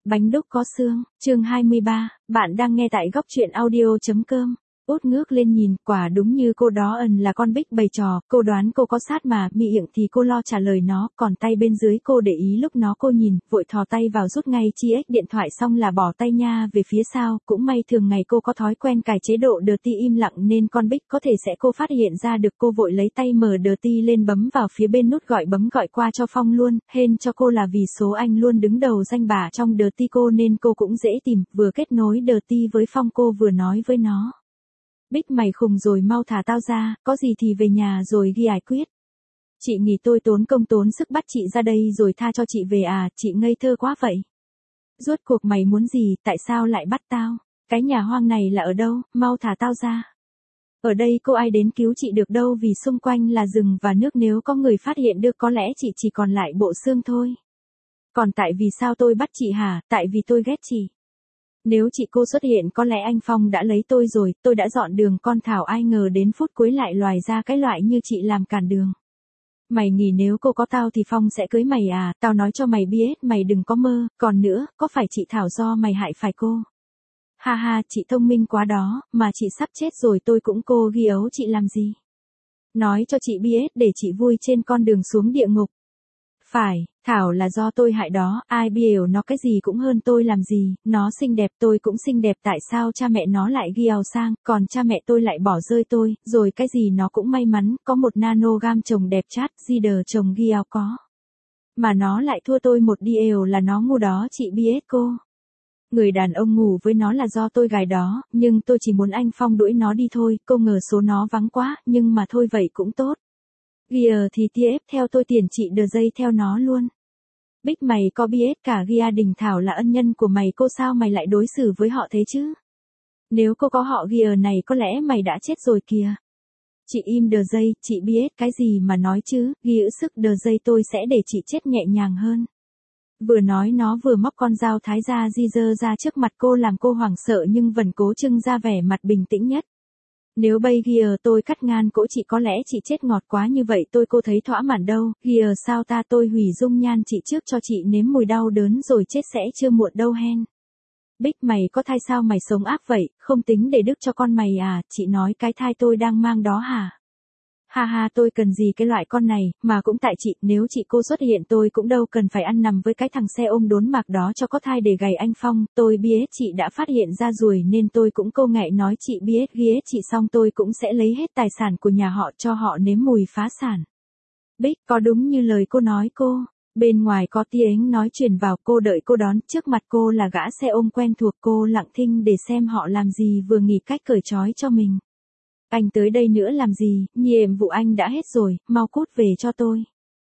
Bánh đúc có xương, chương 23, bạn đang nghe tại góc truyện audio.com. Út ngước lên nhìn, quả đúng như cô đó là con Bích bày trò, cô đoán cô có sát mà, miệng thì cô lo trả lời nó, còn tay bên dưới cô để ý lúc nó cô nhìn, vội thò tay vào rút ngay chi ếch điện thoại xong là bỏ tay nha về phía sau, cũng may thường ngày cô có thói quen cài chế độ dirty im lặng nên con Bích có thể sẽ cô phát hiện ra được, cô vội lấy tay mở dirty lên bấm vào phía bên nút gọi, bấm gọi qua cho Phong luôn, hên cho cô là vì số anh luôn đứng đầu danh bạ trong dirty cô nên cô cũng dễ tìm, vừa kết nối dirty với Phong cô vừa nói với nó. Bích mày khùng rồi, mau thả tao ra, có gì thì về nhà rồi ghi giải quyết. Chị nghĩ tôi tốn công tốn sức bắt chị ra đây rồi tha cho chị về à, chị ngây thơ quá vậy. Rốt cuộc mày muốn gì, tại sao lại bắt tao? Cái nhà hoang này là ở đâu, mau thả tao ra. Ở đây cô ai đến cứu chị được đâu vì xung quanh là rừng và nước, nếu có người phát hiện được có lẽ chị chỉ còn lại bộ xương thôi. Còn tại vì sao tôi bắt chị hả, tại vì tôi ghét chị. Nếu chị cô xuất hiện có lẽ anh Phong đã lấy tôi rồi, tôi đã dọn đường con Thảo, ai ngờ đến phút cuối lại loài ra cái loại như chị làm cản đường. Mày nghĩ nếu cô có tao thì Phong sẽ cưới mày à, tao nói cho mày biết, mày đừng có mơ, còn nữa, có phải chị Thảo do mày hại phải cô? Ha ha, chị thông minh quá đó, mà chị sắp chết rồi tôi cũng cô ghi ấu chị làm gì? Nói cho chị biết để chị vui trên con đường xuống địa ngục. Phải, Thảo là do tôi hại đó, ai biểu nó cái gì cũng hơn tôi làm gì, nó xinh đẹp tôi cũng xinh đẹp, tại sao cha mẹ nó lại ghi ào sang, còn cha mẹ tôi lại bỏ rơi tôi, rồi cái gì nó cũng may mắn, có một nanogam chồng đẹp chát, Zider chồng ghi ào có. Mà nó lại thua tôi một điêu là nó ngu đó chị biết cô. Người đàn ông ngủ với nó là do tôi gài đó, nhưng tôi chỉ muốn anh Phong đuổi nó đi thôi, cô ngờ số nó vắng quá, nhưng mà thôi vậy cũng tốt. Gia thì tiếp theo tôi tiền chị đờ dây theo nó luôn. Bích mày có biết cả Gia Đình Thảo là ân nhân của mày, cô sao mày lại đối xử với họ thế chứ? Nếu cô có họ Gia này có lẽ mày đã chết rồi kìa. Chị im đờ dây, chị biết cái gì mà nói chứ, ghi giữ sức đờ dây tôi sẽ để chị chết nhẹ nhàng hơn. Vừa nói nó vừa móc con dao thái ra di dơ ra trước mặt cô làm cô hoảng sợ nhưng vẫn cố trưng ra vẻ mặt bình tĩnh nhất. Nếu bây giờ tôi cắt ngang cổ chị có lẽ chị chết ngọt quá như vậy tôi cô thấy thỏa mãn đâu, giờ sao ta tôi hủy dung nhan chị trước cho chị nếm mùi đau đớn rồi chết sẽ chưa muộn đâu hen. Bích mày có thai sao mày sống ác vậy, không tính để đức cho con mày à, chị nói cái thai tôi đang mang đó hả? Ha ha, tôi cần gì cái loại con này, mà cũng tại chị, nếu chị cô xuất hiện tôi cũng đâu cần phải ăn nằm với cái thằng xe ôm đốn mạc đó cho có thai để gầy anh Phong, tôi biết chị đã phát hiện ra rồi nên tôi cũng câu ngại nói chị biết ghét chị xong tôi cũng sẽ lấy hết tài sản của nhà họ cho họ nếm mùi phá sản. Bích, có đúng như lời cô nói cô? Bên ngoài có tiếng nói truyền vào, cô đợi cô đón, trước mặt cô là gã xe ôm quen thuộc, cô lặng thinh để xem họ làm gì vừa nghĩ cách cởi trói cho mình. Anh tới đây nữa làm gì, nhiệm vụ anh đã hết rồi, mau cút về cho tôi.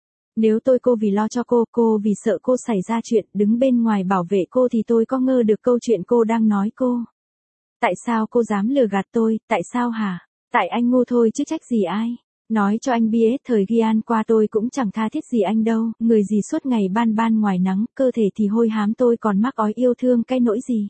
Nếu tôi cô vì lo cho cô vì sợ cô xảy ra chuyện, đứng bên ngoài bảo vệ cô thì tôi có ngờ được câu chuyện cô đang nói cô. Tại sao cô dám lừa gạt tôi, tại sao hả? Tại anh ngu thôi chứ trách gì ai. Nói cho anh biết thời gian qua tôi cũng chẳng tha thiết gì anh đâu, người gì suốt ngày ban ngoài nắng, cơ thể thì hôi hám tôi còn mắc ói yêu thương cái nỗi gì.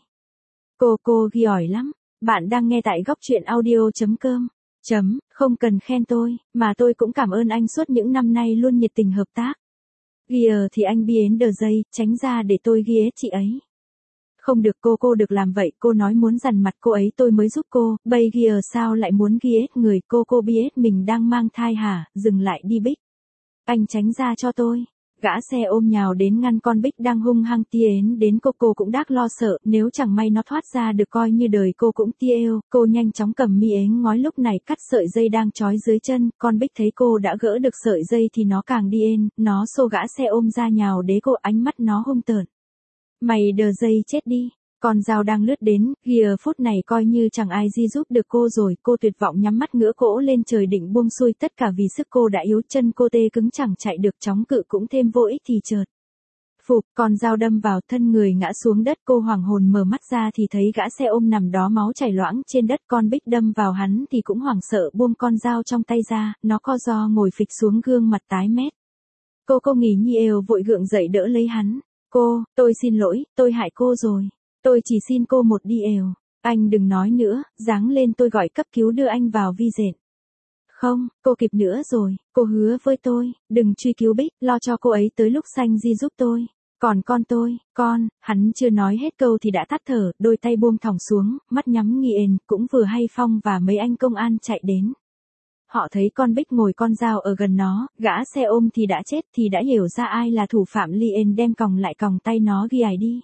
Cô ghi ỏi lắm. Bạn đang nghe tại góc truyện audio.com. Không cần khen tôi, mà tôi cũng cảm ơn anh suốt những năm nay luôn nhiệt tình hợp tác. Ghiờ thì anh biến đờ dây, tránh ra để tôi ghét chị ấy. Không được cô được làm vậy, cô nói muốn dằn mặt cô ấy tôi mới giúp cô, bây ghiờ sao lại muốn ghét người cô biết mình đang mang thai hả, dừng lại đi Bích. Anh tránh ra cho tôi. Gã xe ôm nhào đến ngăn con Bích đang hung hăng tiến đến cô cũng đác lo sợ, nếu chẳng may nó thoát ra được coi như đời cô cũng tiêu, cô nhanh chóng cầm mi ếng ngói lúc này cắt sợi dây đang trói dưới chân, con Bích thấy cô đã gỡ được sợi dây thì nó càng điên, nó xô gã xe ôm ra nhào đế cô, ánh mắt nó hung tợn. Mày đờ dây chết đi. Con dao đang lướt đến, giờ phút này coi như chẳng ai giúp được cô rồi, cô tuyệt vọng nhắm mắt ngửa cổ lên trời định buông xuôi tất cả vì sức cô đã yếu, chân cô tê cứng chẳng chạy được, chống cự cũng thêm vô ích thì chợt. Phục, con dao đâm vào thân người ngã xuống đất, cô hoàng hồn mở mắt ra thì thấy gã xe ôm nằm đó máu chảy loãng trên đất, con Bích đâm vào hắn thì cũng hoảng sợ buông con dao trong tay ra, nó co ro ngồi phịch xuống gương mặt tái mét. Cô nghỉ nhiều vội gượng dậy đỡ lấy hắn. Tôi xin lỗi, tôi hại cô rồi. Tôi chỉ xin cô một điều. Anh đừng nói nữa, giáng lên tôi gọi cấp cứu đưa anh vào vi dện. Không, cô kịp nữa rồi, cô hứa với tôi, đừng truy cứu Bích, lo cho cô ấy tới lúc sanh di giúp tôi. Còn con tôi, hắn chưa nói hết câu thì đã tắt thở, đôi tay buông thõng xuống, mắt nhắm nghiền, cũng vừa hay Phong và mấy anh công an chạy đến. Họ thấy con Bích ngồi con dao ở gần nó, gã xe ôm thì đã chết thì đã hiểu ra ai là thủ phạm liền đem còng lại còng tay nó ghi ải đi.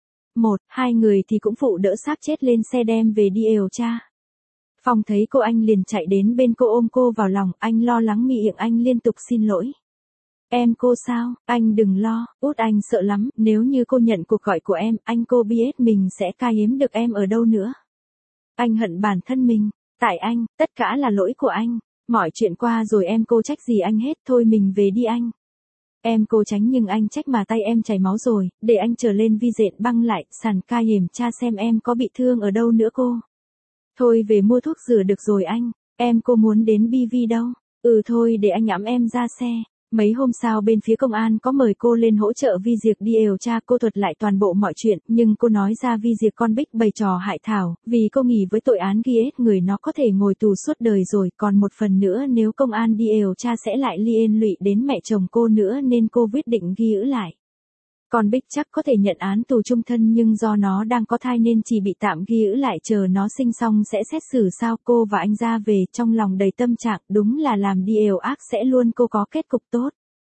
Hai người thì cũng phụ đỡ xác chết lên xe đem về đi điều tra. Phong thấy cô anh liền chạy đến bên cô ôm cô vào lòng, anh lo lắng miệng anh liên tục xin lỗi. Em cô sao, anh đừng lo, út anh sợ lắm, nếu như cô nhận cuộc gọi của em, anh cô biết mình sẽ ca hiếm được em ở đâu nữa. Anh hận bản thân mình, tại anh, tất cả là lỗi của anh, mọi chuyện qua rồi em cô trách gì anh hết, thôi mình về đi anh. Em cô tránh nhưng anh trách mà tay em chảy máu rồi, để anh trở lên vi dện băng lại, sàn ca hiểm tra xem em có bị thương ở đâu nữa cô. Thôi về mua thuốc rửa được rồi anh, em cô muốn đến BV đâu, thôi để anh ẵm em ra xe. Mấy hôm sau bên phía công an có mời cô lên hỗ trợ Vi Diệc đi điều tra, cô thuật lại toàn bộ mọi chuyện, nhưng cô nói ra Vi Diệc con Bích bày trò hại Thảo, vì cô nghĩ với tội án ghi hết người nó có thể ngồi tù suốt đời rồi, còn một phần nữa nếu công an đi điều tra sẽ lại liên lụy đến mẹ chồng cô nữa nên cô quyết định ghi giữ lại. Con Bích chắc có thể nhận án tù chung thân nhưng do nó đang có thai nên chỉ bị tạm ghi giữ lại chờ nó sinh xong sẽ xét xử sao. Cô và anh ra về trong lòng đầy tâm trạng, đúng là làm điều ác sẽ luôn cô có kết cục tốt.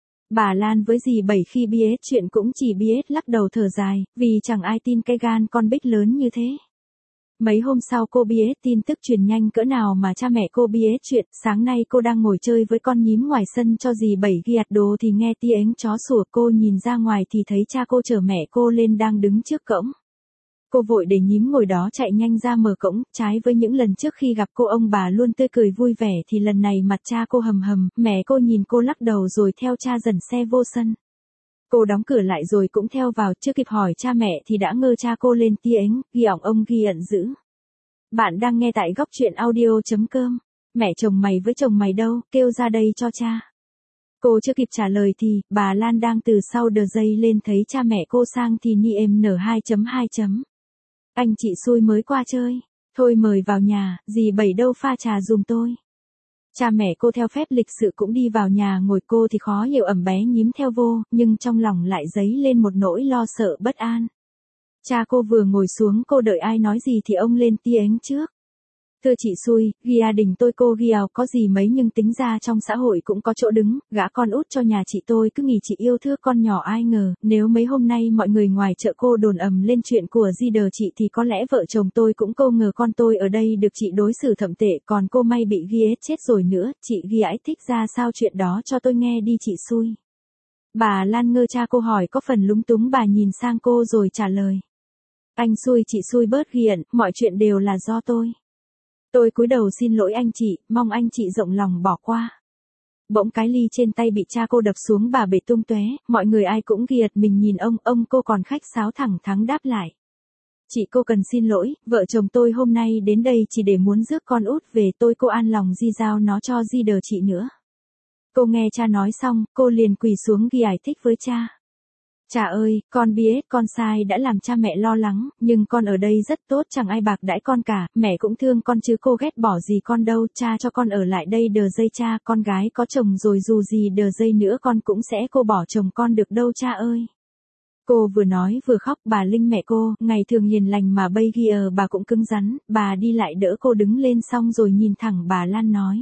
Bà Lan với dì Bảy khi biết chuyện cũng chỉ biết lắc đầu thở dài, vì chẳng ai tin cái gan con Bích lớn như thế. Mấy hôm sau cô biết tin tức truyền nhanh cỡ nào mà cha mẹ cô biết chuyện, sáng nay cô đang ngồi chơi với con nhím ngoài sân cho dì Bảy ghi ạt đồ thì nghe tiếng chó sủa, cô nhìn ra ngoài thì thấy cha cô chở mẹ cô lên đang đứng trước cổng. Cô vội để nhím ngồi đó chạy nhanh ra mở cổng, trái với những lần trước khi gặp cô ông bà luôn tươi cười vui vẻ thì lần này mặt cha cô hầm hầm, mẹ cô nhìn cô lắc đầu rồi theo cha dần xe vô sân. Cô đóng cửa lại rồi cũng theo vào, chưa kịp hỏi cha mẹ thì đã ngơ cha cô lên tiếng, ghi ỏng ông ghi ẩn dữ. Bạn đang nghe tại góc truyện audio.com. Mẹ chồng mày với chồng mày đâu, kêu ra đây cho cha. Cô chưa kịp trả lời thì, bà Lan đang từ sau đờ dây lên thấy cha mẹ cô sang thì ni em n2.2. Anh chị xui mới qua chơi. Thôi mời vào nhà, dì Bảy đâu pha trà giùm tôi. Cha mẹ cô theo phép lịch sự cũng đi vào nhà ngồi, cô thì khó hiểu ẩm bé nhím theo vô, nhưng trong lòng lại dấy lên một nỗi lo sợ bất an. Cha cô vừa ngồi xuống cô đợi ai nói gì thì ông lên tiếng trước. Thưa chị xui, gia đình tôi cô Giào có gì mấy nhưng tính ra trong xã hội cũng có chỗ đứng, gã con út cho nhà chị tôi cứ nghĩ chị yêu thương con nhỏ ai ngờ, nếu mấy hôm nay mọi người ngoài chợ cô đồn ầm lên chuyện của di đờ chị thì có lẽ vợ chồng tôi cũng câu ngờ con tôi ở đây được chị đối xử thậm tệ, còn cô may bị ghi hết chết rồi nữa, chị ghi ái thích ra sao chuyện đó cho tôi nghe đi chị xui. Bà Lan ngơ cha cô hỏi có phần lúng túng, bà nhìn sang cô rồi trả lời. Anh xui chị xui bớt ghiền, mọi chuyện đều là do tôi. Tôi cúi đầu xin lỗi anh chị, mong anh chị rộng lòng bỏ qua. Bỗng cái ly trên tay bị cha cô đập xuống bà bể tung tóe, mọi người ai cũng ghiệt mình nhìn ông cô còn khách sáo thẳng thắn đáp lại. Chị cô cần xin lỗi, vợ chồng tôi hôm nay đến đây chỉ để muốn rước con út về, tôi cô an lòng di giao nó cho di đờ chị nữa. Cô nghe cha nói xong, cô liền quỳ xuống ghi ải thích với cha. Cha ơi, con biết con sai đã làm cha mẹ lo lắng, nhưng con ở đây rất tốt, chẳng ai bạc đãi con cả, mẹ cũng thương con chứ cô ghét bỏ gì con đâu, cha cho con ở lại đây đờ dây cha, con gái có chồng rồi dù gì đờ dây nữa con cũng sẽ cô bỏ chồng con được đâu cha ơi. Cô vừa nói vừa khóc, bà Linh mẹ cô, ngày thường hiền lành mà bây giờ bà cũng cứng rắn, bà đi lại đỡ cô đứng lên xong rồi nhìn thẳng bà Lan nói.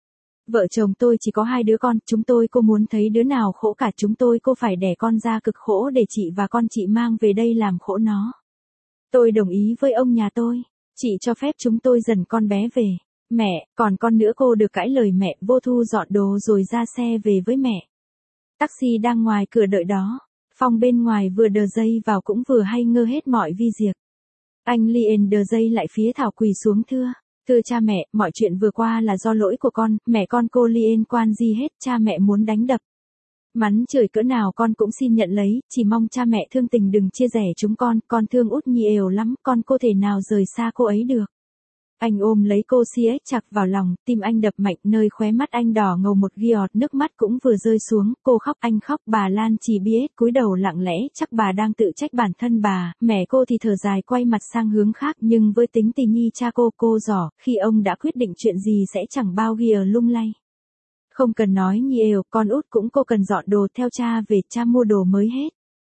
Vợ chồng tôi chỉ có 2 đứa con, chúng tôi cô muốn thấy đứa nào khổ cả, chúng tôi cô phải đẻ con ra cực khổ để chị và con chị mang về đây làm khổ nó. Tôi đồng ý với ông nhà tôi, chị cho phép chúng tôi dần con bé về. Mẹ, còn con nữa, cô được cãi lời mẹ, vô thu dọn đồ rồi ra xe về với mẹ. Taxi đang ngoài cửa đợi đó, Phong bên ngoài vừa đờ dây vào cũng vừa hay ngơ hết mọi vi diệc. Anh liền đờ dây lại phía Thảo quỳ xuống thưa. Thưa cha mẹ, mọi chuyện vừa qua là do lỗi của con, mẹ con cô liên quan gì hết, cha mẹ muốn đánh đập. Mắn chửi cỡ nào con cũng xin nhận lấy, chỉ mong cha mẹ thương tình đừng chia rẽ chúng con thương út nhi ều lắm, con cô thể nào rời xa cô ấy được. Anh ôm lấy cô siết chặt vào lòng, tim anh đập mạnh, nơi khóe mắt anh đỏ ngầu một giọt nước mắt cũng vừa rơi xuống, cô khóc anh khóc, bà Lan chỉ biết cúi đầu lặng lẽ, chắc bà đang tự trách bản thân bà, mẹ cô thì thở dài quay mặt sang hướng khác, nhưng với tính tình nhi cha cô giỏi, khi ông đã quyết định chuyện gì sẽ chẳng bao giờ lung lay. Không cần nói nhiều, con út cũng cô cần dọn đồ theo cha về, cha mua đồ mới hết.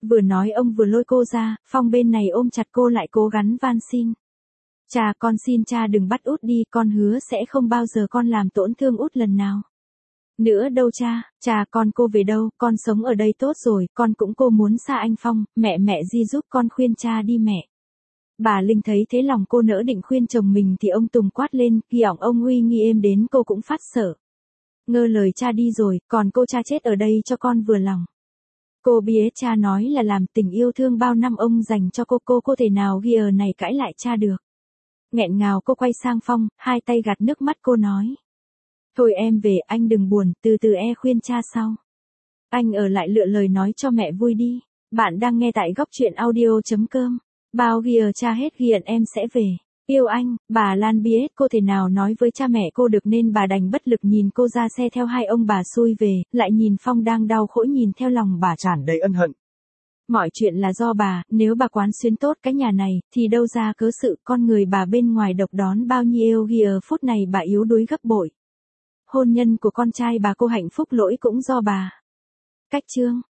Vừa nói ông vừa lôi cô ra, Phong bên này ôm chặt cô lại cố gắng van xin. Cha con xin cha đừng bắt út đi, con hứa sẽ không bao giờ con làm tổn thương út lần nào. Nữa đâu cha con cô về đâu, con sống ở đây tốt rồi, con cũng cô muốn xa anh Phong, mẹ Di giúp con khuyên cha đi mẹ. Bà Linh thấy thế lòng cô nỡ định khuyên chồng mình thì ông Tùng quát lên, giọng ông uy nghi êm đến cô cũng phát sợ. Ngơ lời cha đi rồi, còn cô cha chết ở đây cho con vừa lòng. Cô bía cha nói là làm tình yêu thương bao năm ông dành cho cô thể nào ghi này cãi lại cha được. Nghẹn ngào cô quay sang Phong, hai tay gạt nước mắt cô nói. Thôi em về, anh đừng buồn, từ từ khuyên cha sau. Anh ở lại lựa lời nói cho mẹ vui đi. Bạn đang nghe tại góc truyện audio.com. Bao ghiền cha hết ghiền em sẽ về. Yêu anh, bà Lan biết cô thể nào nói với cha mẹ cô được nên bà đành bất lực nhìn cô ra xe theo hai ông bà xui về, lại nhìn Phong đang đau khổ nhìn theo lòng bà tràn đầy ân hận. Mọi chuyện là do bà, nếu bà quán xuyến tốt cái nhà này, thì đâu ra cớ sự con người bà bên ngoài độc đón bao nhiêu ghiền phút này bà yếu đuối gấp bội. Hôn nhân của con trai bà cô hạnh phúc lỗi cũng do bà. Cách chương